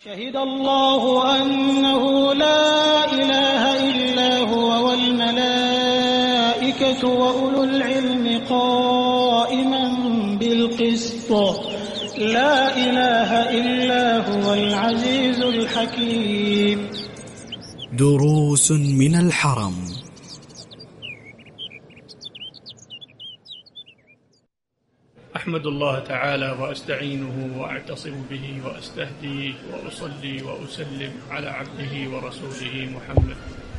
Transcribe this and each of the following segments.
شهد الله أنه لا إله إلا هو والملائكة وأولو العلم قائما بالقسط لا إله إلا هو العزيز الحكيم. دروس من الحرم. أحمد الله تعالى وأستعينه وأعتصم به وأستهديه وأصلي وأسلم على عبده ورسوله محمد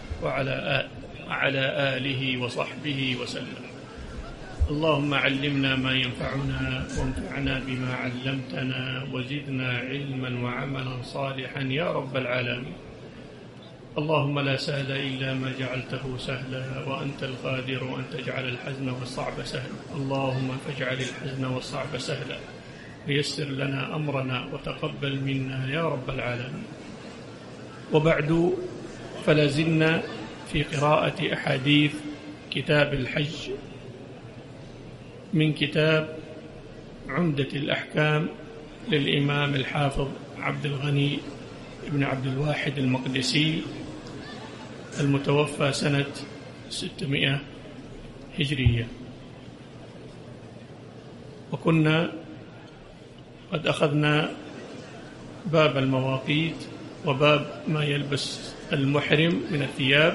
وعلى آله وصحبه وسلم. اللهم علمنا ما ينفعنا وانفعنا بما علمتنا وزدنا علما وعملا صالحا يا رب العالمين. اللهم لا سهل إلا ما جعلته سهلا وأنت القادر أن تجعل الحزن والصعب سهلا. اللهم فاجعل الحزن والصعب سهلا ويسر لنا أمرنا وتقبل منا يا رب العالمين. وبعد، فلازلنا في قراءة أحاديث كتاب الحج من كتاب عمدة الأحكام للإمام الحافظ عبد الغني بن عبد الواحد المقدسي المتوفى سنة 600 هجرية. وكنا قد أخذنا باب المواقيت وباب ما يلبس المحرم من الثياب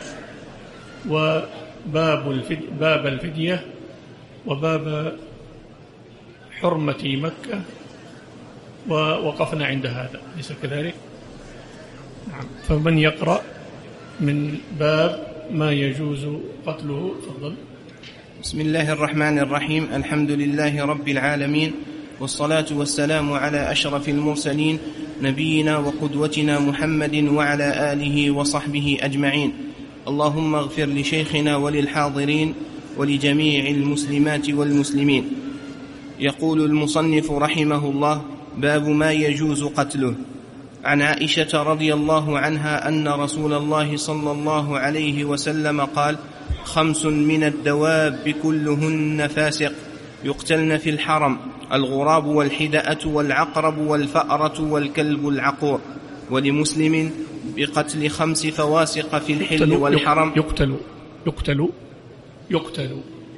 وباب الفدية وباب حرمة مكة، ووقفنا عند هذا، ليس كذلك؟ نعم. فمن يقرأ من باب ما يجوز قتله؟ تفضل. بسم الله الرحمن الرحيم. الحمد لله رب العالمين، والصلاة والسلام على أشرف المرسلين نبينا وقدوتنا محمد وعلى آله وصحبه أجمعين. اللهم اغفر لشيخنا وللحاضرين ولجميع المسلمات والمسلمين. يقول المصنف رحمه الله: باب ما يجوز قتله. عن عائشة رضي الله عنها أن رسول الله صلى الله عليه وسلم قال: 5 من الدواب كلهن فاسق يقتلن في الحرم: الغراب والحدأة والعقرب والفأرة والكلب العقور. ولمسلم: بقتل 5 فواسق في الحل والحرم. يقتل.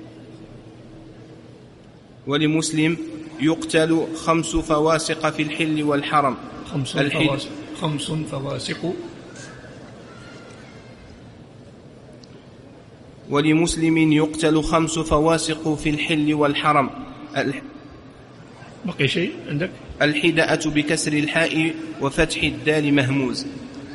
ولمسلم: يقتل 5 فواسق في الحل والحرم. 5 فواسق. ولمسلم: يقتل 5 فواسق في الحل والحرم. بقي شيء عندك؟ الحدأة بكسر الحاء وفتح الدال مهموز.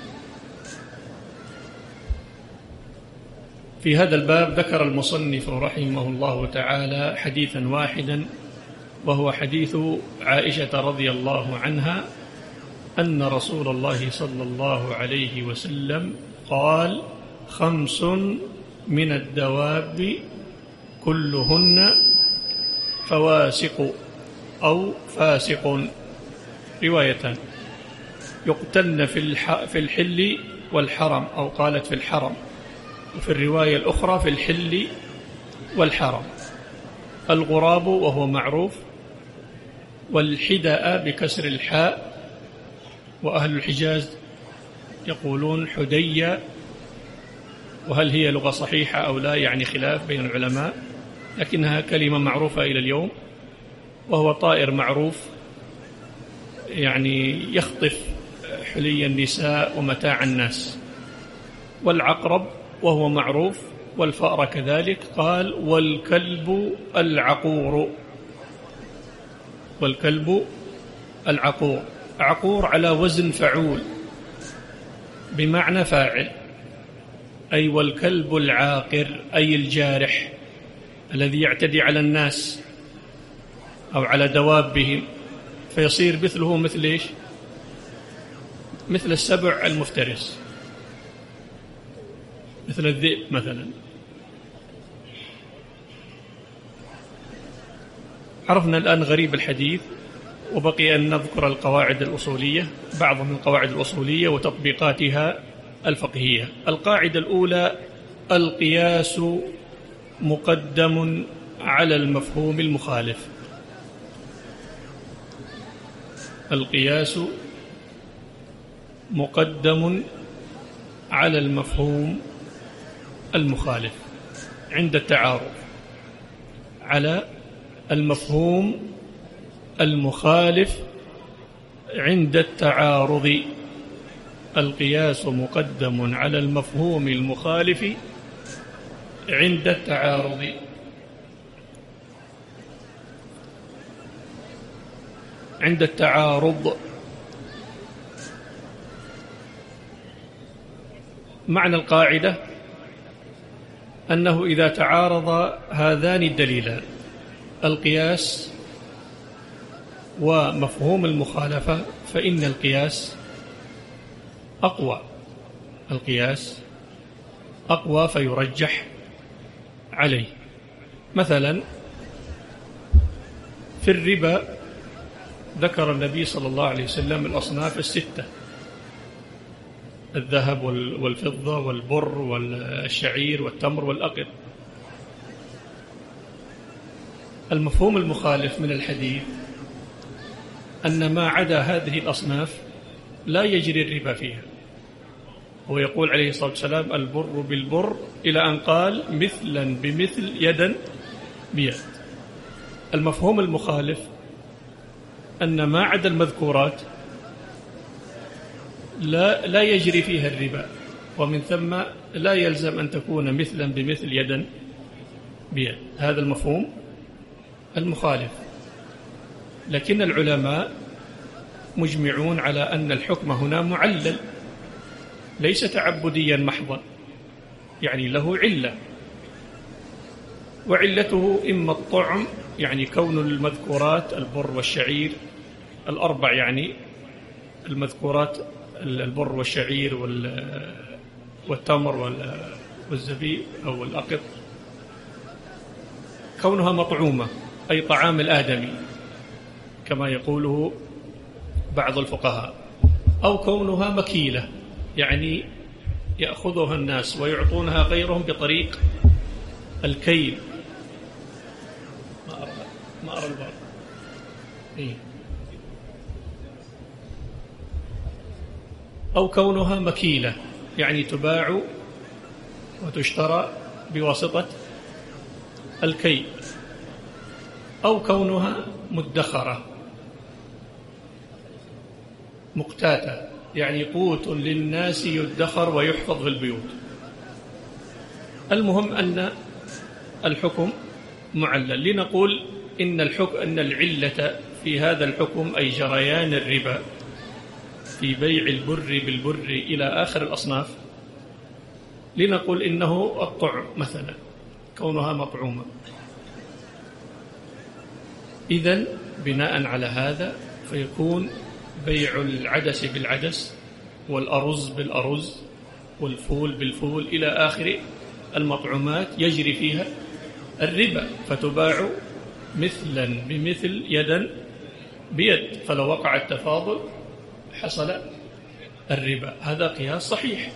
في هذا الباب ذكر المصنف رحمه الله تعالى حديثا واحدا، وهو حديث عائشة رضي الله عنها أن رسول الله صلى الله عليه وسلم قال: 5 من الدواب كلهن فواسق أو فاسق، روايتان، يقتلن في الحل والحرم، أو قالت في الحرم، وفي الرواية الأخرى في الحل والحرم: الغراب وهو معروف، والحدأ بكسر الحاء، وأهل الحجاز يقولون حدية، وهل هي لغة صحيحة أو لا يعني خلاف بين العلماء، لكنها كلمة معروفة إلى اليوم، وهو طائر معروف يعني يخطف حلي النساء ومتاع الناس. والعقرب وهو معروف، والفأر كذلك. قال: والكلب العقور. والكلب العقور، عقور على وزن فعول بمعنى فاعل، أي والكلب العاقر، أي الجارح الذي يعتدي على الناس أو على دوابهم، فيصير مثله مثل إيش؟ مثل السبع المفترس، مثل الذئب مثلا. عرفنا الآن غريب الحديث، وبقي أن نذكر القواعد الأصولية، بعض من القواعد الأصولية وتطبيقاتها الفقهية. القاعدة الأولى: القياس مقدم على المفهوم المخالف. مقدم على المفهوم المخالف عند التعارض، على المفهوم المخالف عند التعارض. القياس مقدم على المفهوم المخالف عند التعارض. عند التعارض معنى القاعدة أنه إذا تعارض هذان الدليلان، القياس ومفهوم المخالفة، فإن القياس أقوى. القياس أقوى فيرجح عليه. مثلا في الربا ذكر النبي صلى الله عليه وسلم الأصناف الستة: الذهب والفضة والبر والشعير والتمر والأقط. المفهوم المخالف من الحديث أن ما عدا هذه الأصناف لا يجري الربا فيها. هو يقول عليه الصلاة والسلام: البر بالبر، إلى أن قال: مثلا بمثل، يدا بيد. المفهوم المخالف أن ما عدا المذكورات لا يجري فيها الربا، ومن ثم لا يلزم أن تكون مثلا بمثل، يدا بيد. هذا المفهوم المخالف. لكن العلماء مجمعون على أن الحكم هنا معلل، ليس تعبديا محضا، يعني له علة، وعلته إما الطعم، يعني كون المذكورات البر والشعير الأربع، يعني المذكورات البر والشعير والتمر والزبيب أو الأقط، كونها مطعومة أي طعام الآدمي كما يقوله بعض الفقهاء، أو كونها مكيلة، يعني يأخذها الناس ويعطونها غيرهم بطريق الكيل. ما أرى البعض. أو كونها مكيلة، يعني تباع وتشترى بواسطة الكيل. أو كونها مدخرة مقتاتة، يعني قوت للناس يدخر ويحفظ في البيوت. المهم أن الحكم معلل. لنقول إن العلة في هذا الحكم أي جريان الربا في بيع البر بالبر إلى آخر الأصناف، لنقول إنه الطعم مثلا، كونها مطعومة. إذن بناء على هذا فيكون بيع العدس بالعدس والأرز بالأرز والفول بالفول إلى آخر المطعومات يجري فيها الربا، فتباع مثلا بمثل، يدا بيد. فلو وقع التفاضل حصل الربا. هذا قياس صحيح،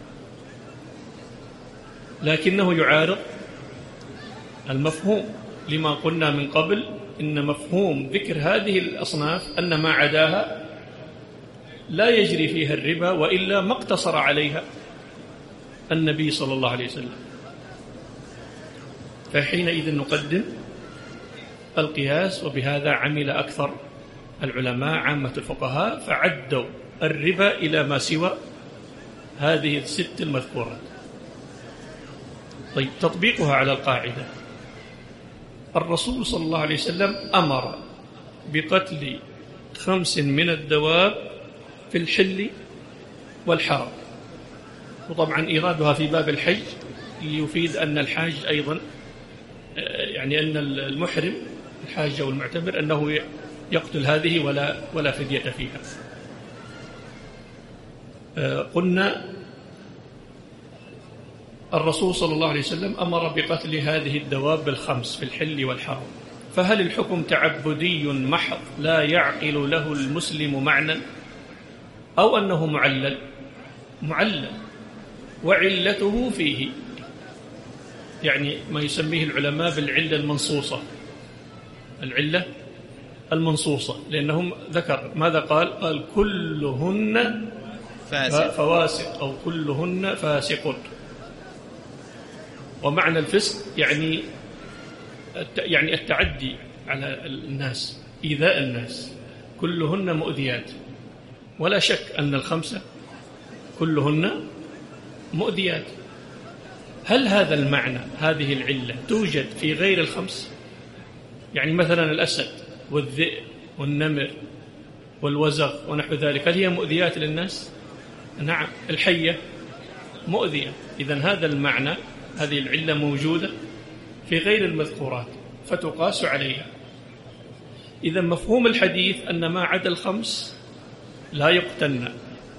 لكنه يعارض المفهوم، لما قلنا من قبل إن مفهوم ذكر هذه الأصناف أن ما عداها لا يجري فيها الربا، وإلا ما اقتصر عليها النبي صلى الله عليه وسلم. فحينئذ نقدم القياس، وبهذا عمل أكثر العلماء عامة الفقهاء، فعدوا الربا إلى ما سوى هذه الست المذكورات. طيب، تطبيقها على القاعدة: الرسول صلى الله عليه وسلم أمر بقتل 5 من الدواب في الحل والحرم. وطبعا إيرادها في باب الحج ليفيد أن الحاج أيضا، يعني أن المحرم الحاج أو المعتمر أنه يقتل هذه ولا فدية فيها. قلنا الرسول صلى الله عليه وسلم أمر بقتل هذه الدواب ال5 في الحل والحرم، فهل الحكم تعبدي محض لا يعقل له المسلم معنى، أو أنه معلل؟ معلل، وعلته فيه، يعني ما يسميه العلماء بالعلة المنصوصة. العلة المنصوصة، لأنهم ذكر ماذا قال؟ قال: كلهن فواسق أو كلهن فاسق. ومعنى الفسق يعني التعدي على الناس، إيذاء الناس، كلهن مؤذيات. ولا شك أن الخمسة كلهن مؤذيات. هل هذا المعنى، هذه العلة توجد في غير الخمس؟ يعني مثلا الأسد والذئب والنمر والوزغ ونحو ذلك، هل هي مؤذيات للناس؟ نعم. الحية مؤذية. إذن هذا المعنى، هذه العلة موجودة في غير المذكورات فتقاس عليها. إذن مفهوم الحديث أن ما عدا الخمس لا يقتن،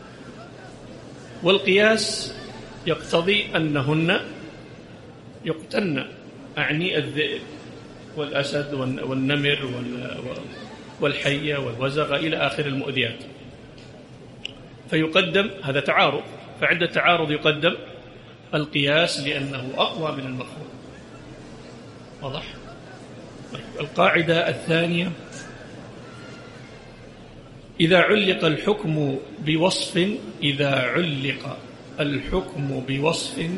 والقياس يقتضي أنهن يقتن، أعني الذئب والأسد والنمر والحية والوزغ إلى آخر المؤذيات. فيقدم، هذا تعارض، فعند التعارض يقدم القياس لأنه أقوى من المفهوم. واضح؟ القاعدة الثانية: إذا علق الحكم بوصف، إذا علق الحكم بوصف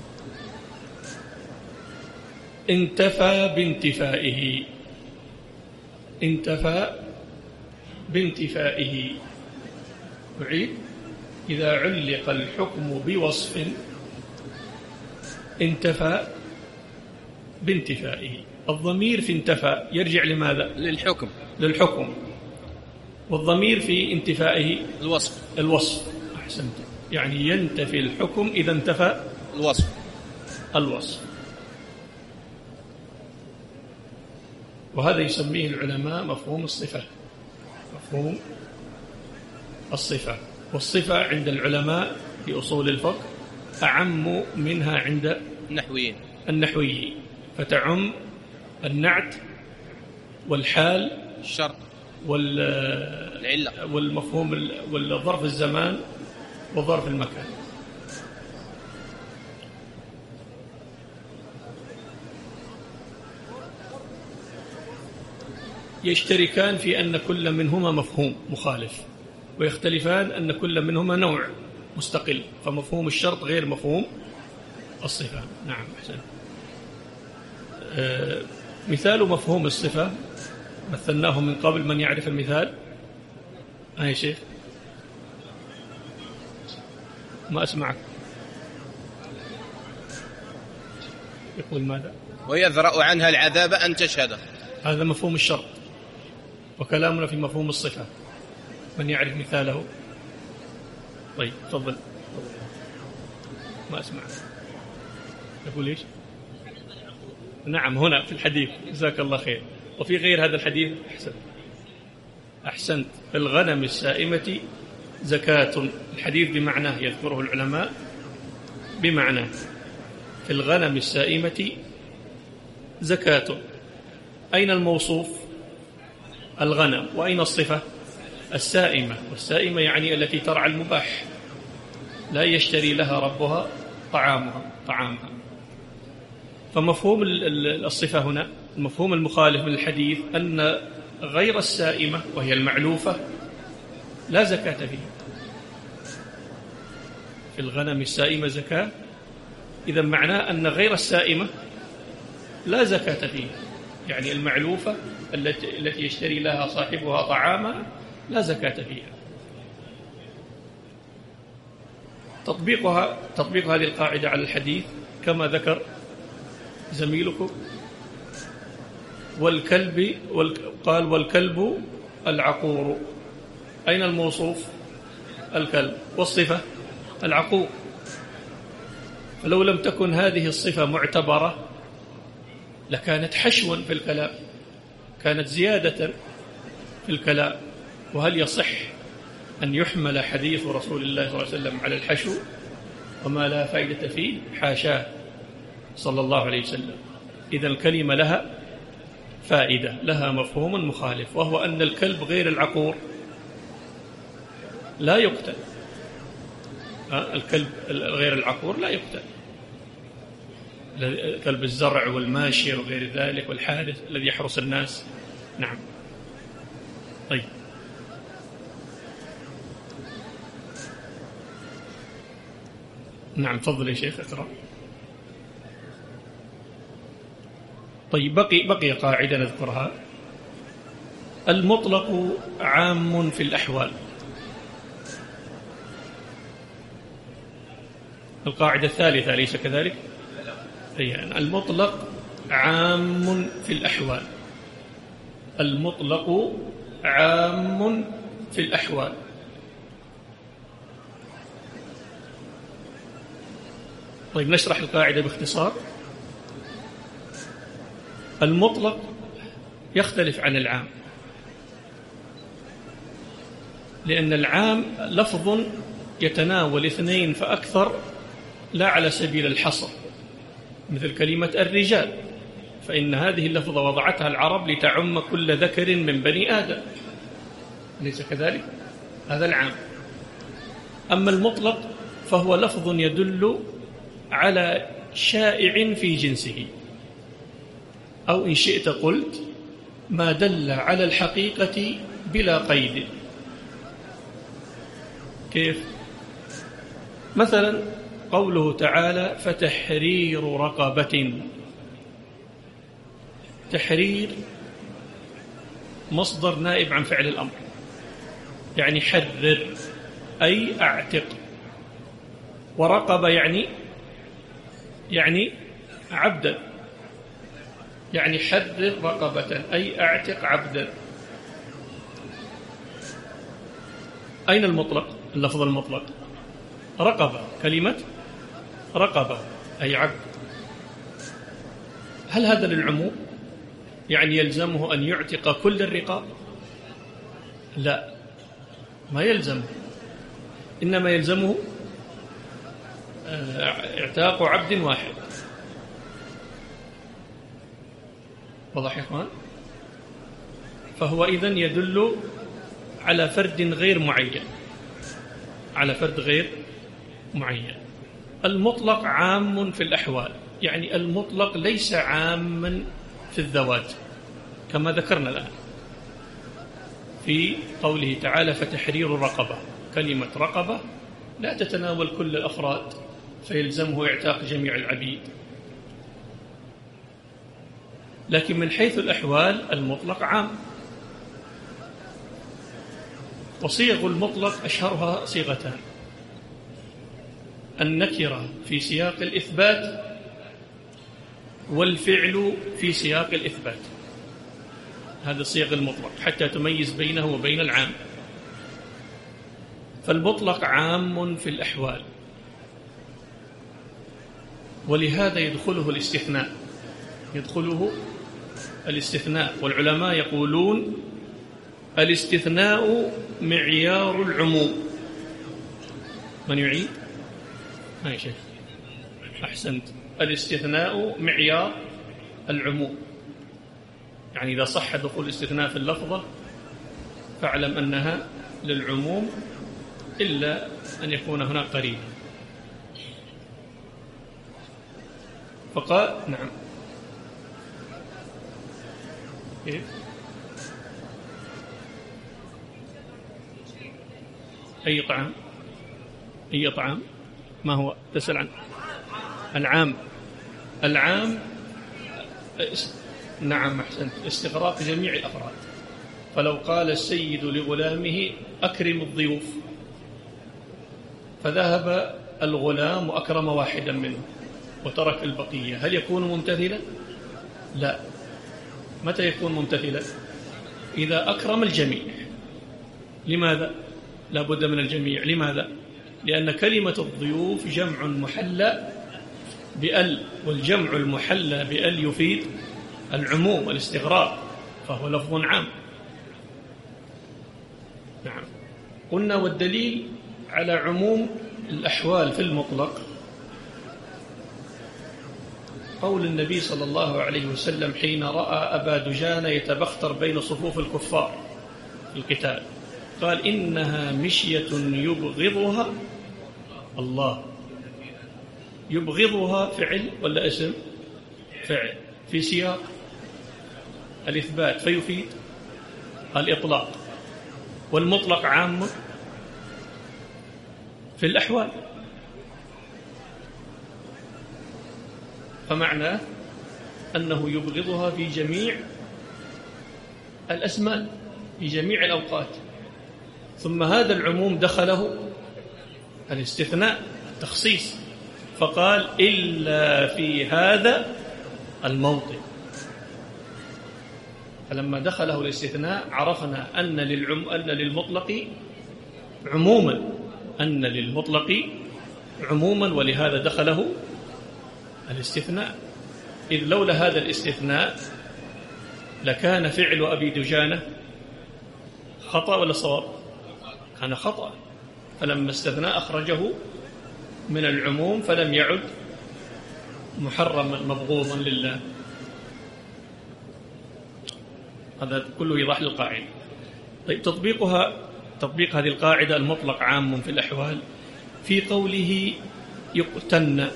انتفى بانتفائه، انتفى بانتفائه. أعيد: إذا علق الحكم بوصف انتفى بانتفائه. الضمير في انتفى يرجع لماذا؟ للحكم. والضمير في انتفائه الوصف. أحسنت. يعني ينتفي الحكم إذا انتفى الوصف. وهذا يسميه العلماء مفهوم الصفة. مفهوم الصفة. والصفة عند العلماء في أصول الفقه أعم منها عند النحويين، فتعم النعت والحال الشرط والعلة والمفهوم والظرف الزمان وظرف المكان. يشتركان في أن كل منهما مفهوم مخالف، ويختلفان أن كل منهما نوع مستقل، فمفهوم الشرط غير مفهوم الصفة. نعم أحسن. مثال مفهوم الصفة مثلناه من قبل، من يعرف المثال؟ يا شيخ ما أسمعك. يقول ماذا؟ ويذرأ عنها العذاب أن تشهد. هذا مفهوم الشرط، وكلامنا في مفهوم الصفة. من يعرف مثاله؟ طيب تفضل. ما أسمع. يقول إيش؟ نعم هنا في الحديث، جزاك الله خير. وفي غير هذا الحديث؟ أحسنت. في الغنم السائمة زكاة. الحديث بمعناه يذكره العلماء بمعناه. في الغنم السائمة زكاة. أين الموصوف؟ الغنم. وأين الصفة؟ السائمة. والسائمة يعني التي ترعى المباح، لا يشتري لها ربها طعامها. فمفهوم الصفة هنا، المفهوم المخالف من الحديث، أن غير السائمة وهي المعلوفة لا زكاة فيها. في الغنم السائمة زكاة، إذا معناه أن غير السائمة لا زكاة فيها، يعني المعلوفة التي يشتري لها صاحبها طعاما لا زكاة فيها. تطبيق هذه القاعدة على الحديث كما ذكر زميلكم: قال والكلب العقور. أين الموصوف؟ الكلب. والصفة العقور. فلو لم تكن هذه الصفة معتبرة لكانت حشوا في الكلام، كانت زيادة في الكلام. وهل يصح أن يحمل حديث رسول الله صلى الله عليه وسلم على الحشو وما لا فائدة فيه؟ حاشاه صلى الله عليه وسلم. إذا الكلمة لها فائدة، لها مفهوم مخالف، وهو أن الكلب غير العقور لا يقتل. الكلب غير العقور لا يقتل، كلب الزرع والماشية وغير ذلك والحارس الذي يحرس الناس. نعم. طيب نعم تفضل يا شيخ اقرأ. طيب بقي قاعدة نذكرها. المطلق عام في الأحوال. القاعدة الثالثة أليس كذلك؟ يعني المطلق عام في الأحوال. المطلق عام في الأحوال. طيب نشرح القاعدة باختصار. المطلق يختلف عن العام، لأن العام لفظ يتناول اثنين فأكثر لا على سبيل الحصر، مثل كلمة الرجال، فإن هذه اللفظة وضعتها العرب لتعم كل ذكر من بني آدم، ليس كذلك؟ هذا العام. أما المطلق فهو لفظ يدل على شائع في جنسه، أو إن شئت قلت ما دل على الحقيقة بلا قيد. كيف؟ مثلا قوله تعالى فتحرير رقبة. تحرير مصدر نائب عن فعل الأمر، يعني حرر أي أعتق، ورقبة يعني عبدا، يعني حرر رقبة أي أعتق عبدا. أين المطلق؟ اللفظ المطلق رقبة، كلمة رقبة أي عبد. هل هذا للعموم؟ يعني يلزمه أن يعتق كل الرقاب؟ لا، ما يلزمه، إنما يلزمه اعتاق عبد واحد. واضح يا إخوان؟ فهو إذن يدل على فرد غير معين، على فرد غير معين. المطلق عام في الأحوال، يعني المطلق ليس عاما في الذوات كما ذكرنا الآن في قوله تعالى فتحرير رقبة. كلمة رقبة لا تتناول كل الأفراد فيلزمه اعتاق جميع العبيد، لكن من حيث الأحوال المطلق عام. وصيغ المطلق أشهرها صيغتان: النكرة في سياق الإثبات، والفعل في سياق الإثبات. هذا صيغ المطلق حتى تميز بينه وبين العام. فالمطلق عام في الأحوال، ولهذا يدخله الاستثناء، يدخله الاستثناء. والعلماء يقولون الاستثناء معيار العموم. من يعيد؟ ما يا شيخ، أحسنت. الاستثناء معيار العموم، يعني إذا صح دخول الاستثناء في اللفظة فاعلم أنها للعموم إلا أن يكون هناك قريب. فقال نعم. كيف؟ أي طعام؟ أي طعام؟ ما هو؟ تسأل عنه. العام. العام نعم أحسنت، استغراق جميع الأفراد. فلو قال السيد لغلامه أكرم الضيوف، فذهب الغلام وأكرم واحدا منه وترك البقية، هل يكون ممتثلا؟ لا. متى يكون ممتثلا؟ إذا أكرم الجميع. لماذا؟ لا بد من الجميع. لماذا؟ لأن كلمة الضيوف جمع محلى بأل، والجمع المحلى بأل يفيد العموم والاستغراق، فهو لفظ عام. نعم. قلنا والدليل على عموم الأحوال في المطلق قول النبي صلى الله عليه وسلم حين رأى أبا دجان يتبختر بين صفوف الكفار في القتال، قال إنها مشية يبغضها الله. يبغضها فعل ولا اسم؟ فعل في سياق الإثبات فيفيد الإطلاق، والمطلق عام في الأحوال. فمعناه أنه يبغضها في جميع الأزمان في جميع الأوقات. ثم هذا العموم دخله الاستثناء التخصيص، فقال إلا في هذا الموطن. فلما دخله الاستثناء عرفنا أن للمطلق عموما، ولهذا دخله الاستثناء. إذ لولا هذا الاستثناء لكان فعل أبي دجانة خطأ ولا صواب؟ كان خطأ. فلما استثنى أخرجه من العموم فلم يعد محرما مبغوضا لله. هذا كله إيضاح للقاعدة. طيب، تطبيق هذه القاعدة: المطلق عام في الأحوال. في قوله يقتلن،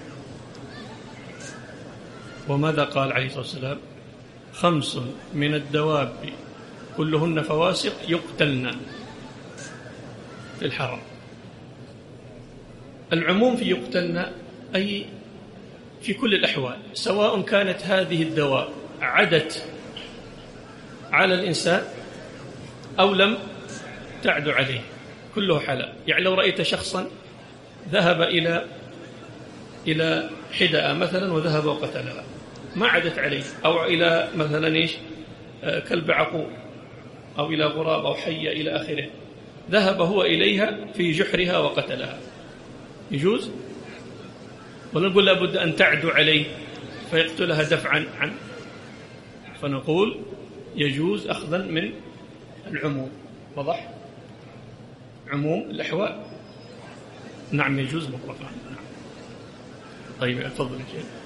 وماذا قال عليه الصلاة والسلام؟ 5 من الدواب كلهن فواسق يقتلن في الحرم. العموم في يقتلن أي في كل الأحوال، سواء كانت هذه الدواب عدت على الإنسان أو لم تعد عليه، كله حلال. يعني لو رأيت شخصا ذهب إلى حدأ مثلا وذهب وقتلها، ما عدت عليه، أو إلى مثلا كلب عقور، أو إلى غراب أو حية إلى آخره، ذهب هو إليها في جحرها وقتلها، يجوز؟ ولا نقول لابد أن تعدو عليه فيقتلها دفعا عنه؟ فنقول يجوز أخذا من العموم. وضح؟ عموم الأحوال نعم يجوز مطلقا. نعم. طيب، اتفضل يا شيخ.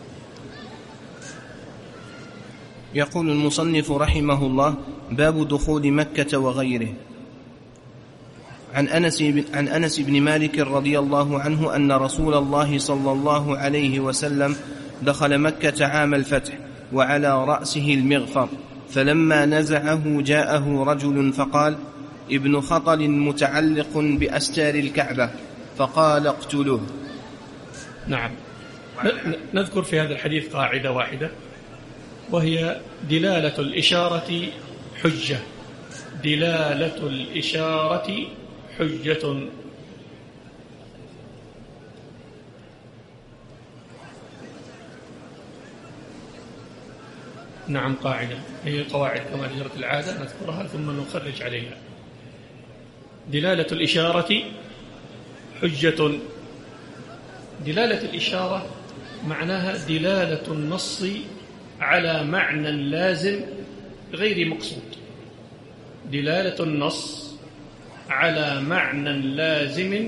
يقول المصنف رحمه الله: باب دخول مكة وغيره. عن أنس بن مالك رضي الله عنه أن رسول الله صلى الله عليه وسلم دخل مكة عام الفتح وعلى رأسه المغفر، فلما نزعه جاءه رجل فقال: ابن خطل متعلق بأستار الكعبة، فقال: اقتلوه. نعم. نذكر في هذا الحديث قاعدة واحدة، وهي دلالة الإشارة حجة. دلالة الإشارة حجة. نعم، قاعدة، هي قواعد كما جرت العادة نذكرها ثم نخرج عليها. دلالة الإشارة حجة. دلالة الإشارة معناها دلالة النص على معنى لازم غير مقصود. دلالة النص على معنى لازم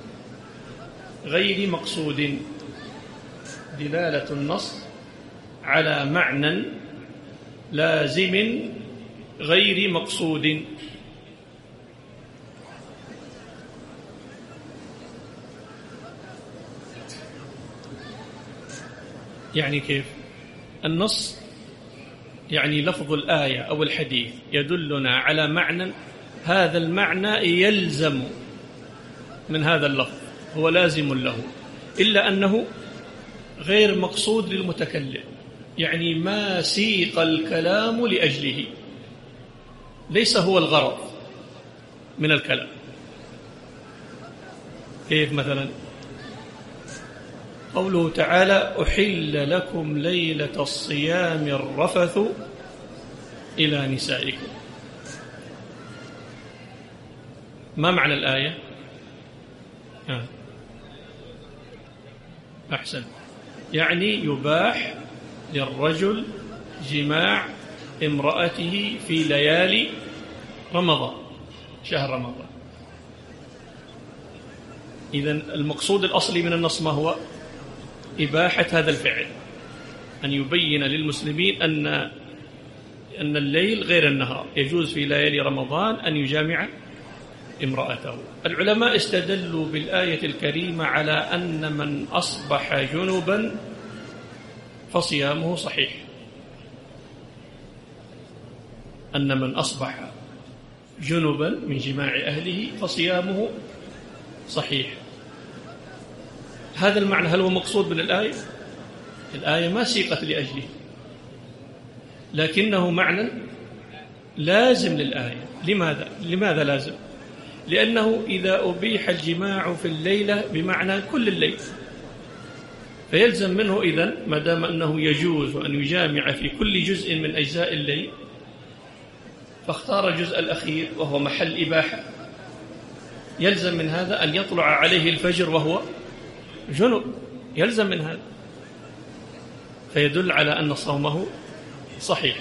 غير مقصود. دلالة النص على معنى لازم غير مقصود. يعني كيف؟ النص يعني لفظ الآية أو الحديث يدلنا على معنى، هذا المعنى يلزم من هذا اللفظ، هو لازم له، إلا أنه غير مقصود للمتكلم، يعني ما سيق الكلام لأجله، ليس هو الغرض من الكلام. كيف مثلا؟ قوله تعالى: أحل لكم ليلة الصيام الرفث إلى نسائكم. ما معنى الآية؟ أحسن، يعني يباح للرجل جماع امرأته في ليالي رمضان، شهر رمضان. إذن المقصود الأصلي من النص ما هو؟ إباحة هذا الفعل، أن يبين للمسلمين أن الليل غير النهار، يجوز في ليالي رمضان أن يجامع امرأته. العلماء استدلوا بالآية الكريمة على أن من أصبح جنبا فصيامه صحيح. أن من أصبح جنبا من جماع أهله فصيامه صحيح. هذا المعنى هل هو مقصود من الآية؟ الآية ما سيقت لأجله، لكنه معنى لازم للآية. لماذا لازم؟ لأنه إذا أبيح الجماع في الليلة بمعنى كل الليل، فيلزم منه إذن ما دام أنه يجوز أن يجامع في كل جزء من أجزاء الليل، فاختار الجزء الأخير وهو محل إباحة، يلزم من هذا أن يطلع عليه الفجر وهو جنب، يلزم من هذا، فيدل على أن صومه صحيح.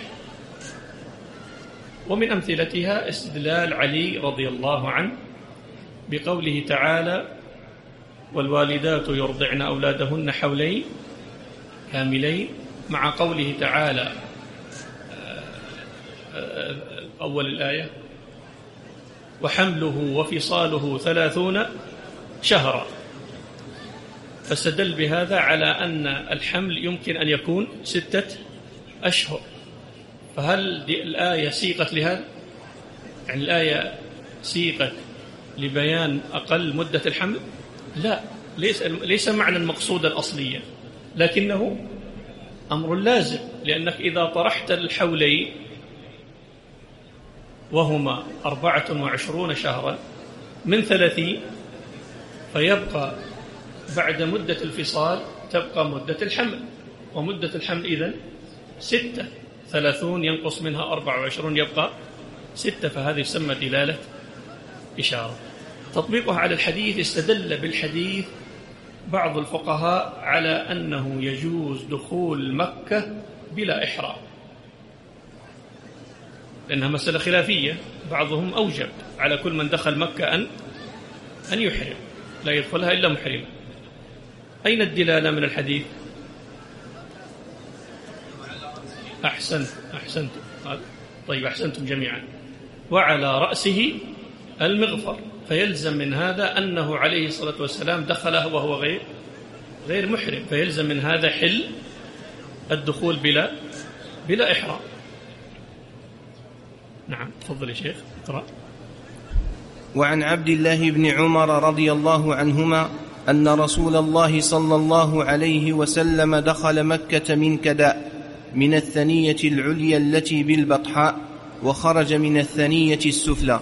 ومن أمثلتها استدلال علي رضي الله عنه بقوله تعالى: والوالدات يرضعن أولادهن حولين كاملين، مع قوله تعالى أول الآية: وحمله وفصاله 30 شهرا، فاستدل بهذا على أن الحمل يمكن أن يكون 6 أشهر. فهل الآية سيقت لهذا؟ يعني الآية سيقت لبيان أقل مدة الحمل؟ لا، ليس معنى المقصود الأصلية، لكنه أمر لازم، لأنك إذا طرحت الحولين وهما 24 شهرا من 30، فيبقى بعد مدة الفصال تبقى مدة الحمل، ومدة الحمل إذن 6، 30 ينقص منها 24 يبقى 6، فهذه يسمى دلالة إشارة. تطبيقها على الحديث: استدل بالحديث بعض الفقهاء على أنه يجوز دخول مكة بلا إحرام، لأنها مسألة خلافية، بعضهم أوجب على كل من دخل مكة أن يحرم، لا يدخلها إلا محرم. أين الدلالة من الحديث؟ أحسنتم. طيب، أحسنتم جميعا. وعلى رأسه المغفر، فيلزم من هذا أنه عليه الصلاة والسلام دخله وهو غير محرم، فيلزم من هذا حل الدخول بلا إحرام. نعم، تفضل يا شيخ اقرأ. وعن عبد الله بن عمر رضي الله عنهما أن رسول الله صلى الله عليه وسلم دخل مكة من كداء، من الثنية العليا التي بالبطحاء، وخرج من الثنية السفلى.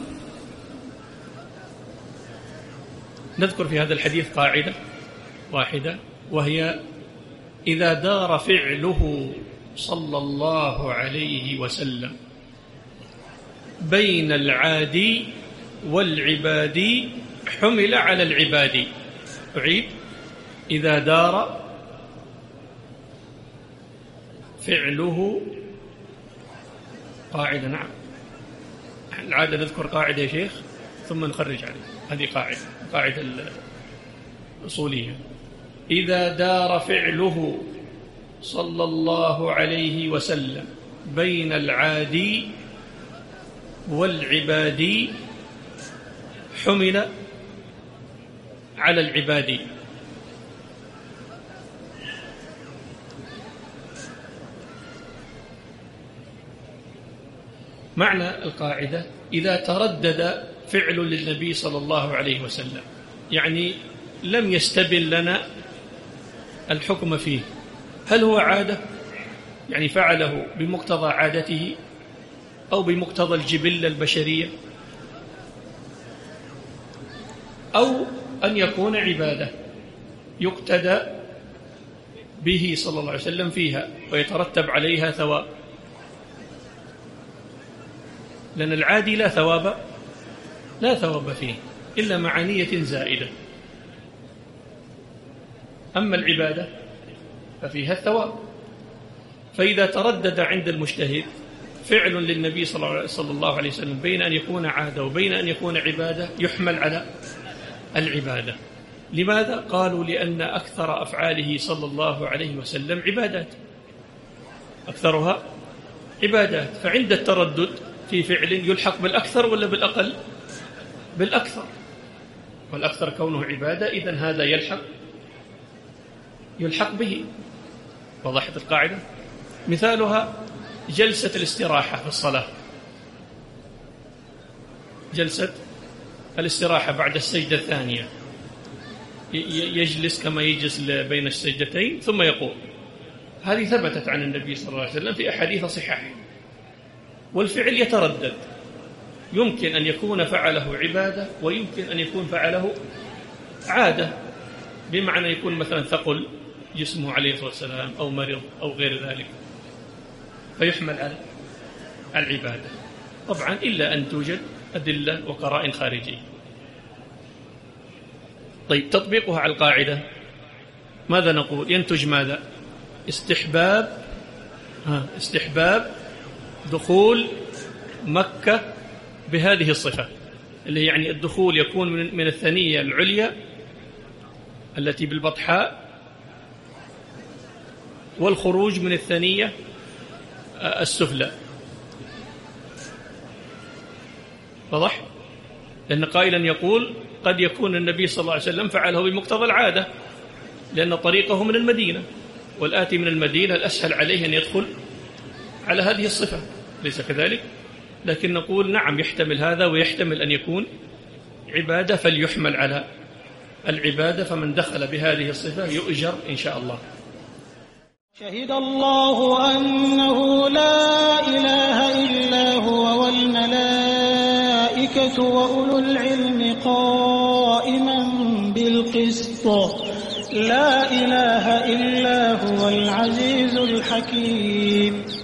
نذكر في هذا الحديث قاعدة واحدة، وهي: إذا دار فعله صلى الله عليه وسلم بين العادي والعبادي حمل على العبادي. أعيد: إذا دار فعله، قاعدة. نعم، العادة نذكر قاعدة يا شيخ ثم نخرج عليه، هذه قاعدة الأصولية. إذا دار فعله صلى الله عليه وسلم بين العادي والعبادي حمل على العبادي. معنى القاعدة: إذا تردد فعل للنبي صلى الله عليه وسلم، يعني لم يستبن لنا الحكم فيه، هل هو عادة يعني فعله بمقتضى عادته أو بمقتضى الجبلة البشرية، أو أن يكون عبادة يقتدى به صلى الله عليه وسلم فيها ويترتب عليها ثواب، لأن العادي لا ثواب فيه إلا مع نية زائدة، أما العبادة ففيها الثواب. فإذا تردد عند المجتهد فعل للنبي صلى الله عليه وسلم بين أن يكون عادة وبين أن يكون عبادة، يحمل على العبادة. لماذا؟ قالوا: لأن أكثر أفعاله صلى الله عليه وسلم عبادات، أكثرها عبادات، فعند التردد في فعل يلحق بالأكثر ولا بالأقل؟ بالأكثر، والأكثر كونه عبادة، إذن هذا يلحق به. وضحت القاعدة؟ مثالها جلسة الاستراحة في الصلاة، جلسة الاستراحة بعد السجدة الثانية، يجلس كما يجلس بين السجدتين ثم يقوم، هذه ثبتت عن النبي صلى الله عليه وسلم في أحاديث صحاح. والفعل يتردد، يمكن أن يكون فعله عبادة ويمكن أن يكون فعله عادة، بمعنى يكون مثلا ثقل جسمه عليه الصلاة والسلام أو مرض أو غير ذلك فيحمل على العبادة، طبعا إلا أن توجد أدلة وقرائن خارجية. طيب تطبيقها على القاعدة ماذا نقول؟ ينتج ماذا؟ استحباب دخول مكة بهذه الصفة، اللي يعني الدخول يكون من الثنية العليا التي بالبطحاء، والخروج من الثنية السفلى. واضح؟ لأن قائلا يقول قد يكون النبي صلى الله عليه وسلم فعله بمقتضى العادة، لأن طريقه من المدينة، والآتي من المدينة الأسهل عليه أن يدخل على هذه الصفة، ليس كذلك؟ لكن نقول نعم، يحتمل هذا ويحتمل أن يكون عبادة، فليحمل على العبادة، فمن دخل بهذه الصفة يؤجر إن شاء الله. شهد الله أنه لا إله إلا هو والملائكة وأولو العلم قائما بالقسط لا إله إلا هو العزيز الحكيم.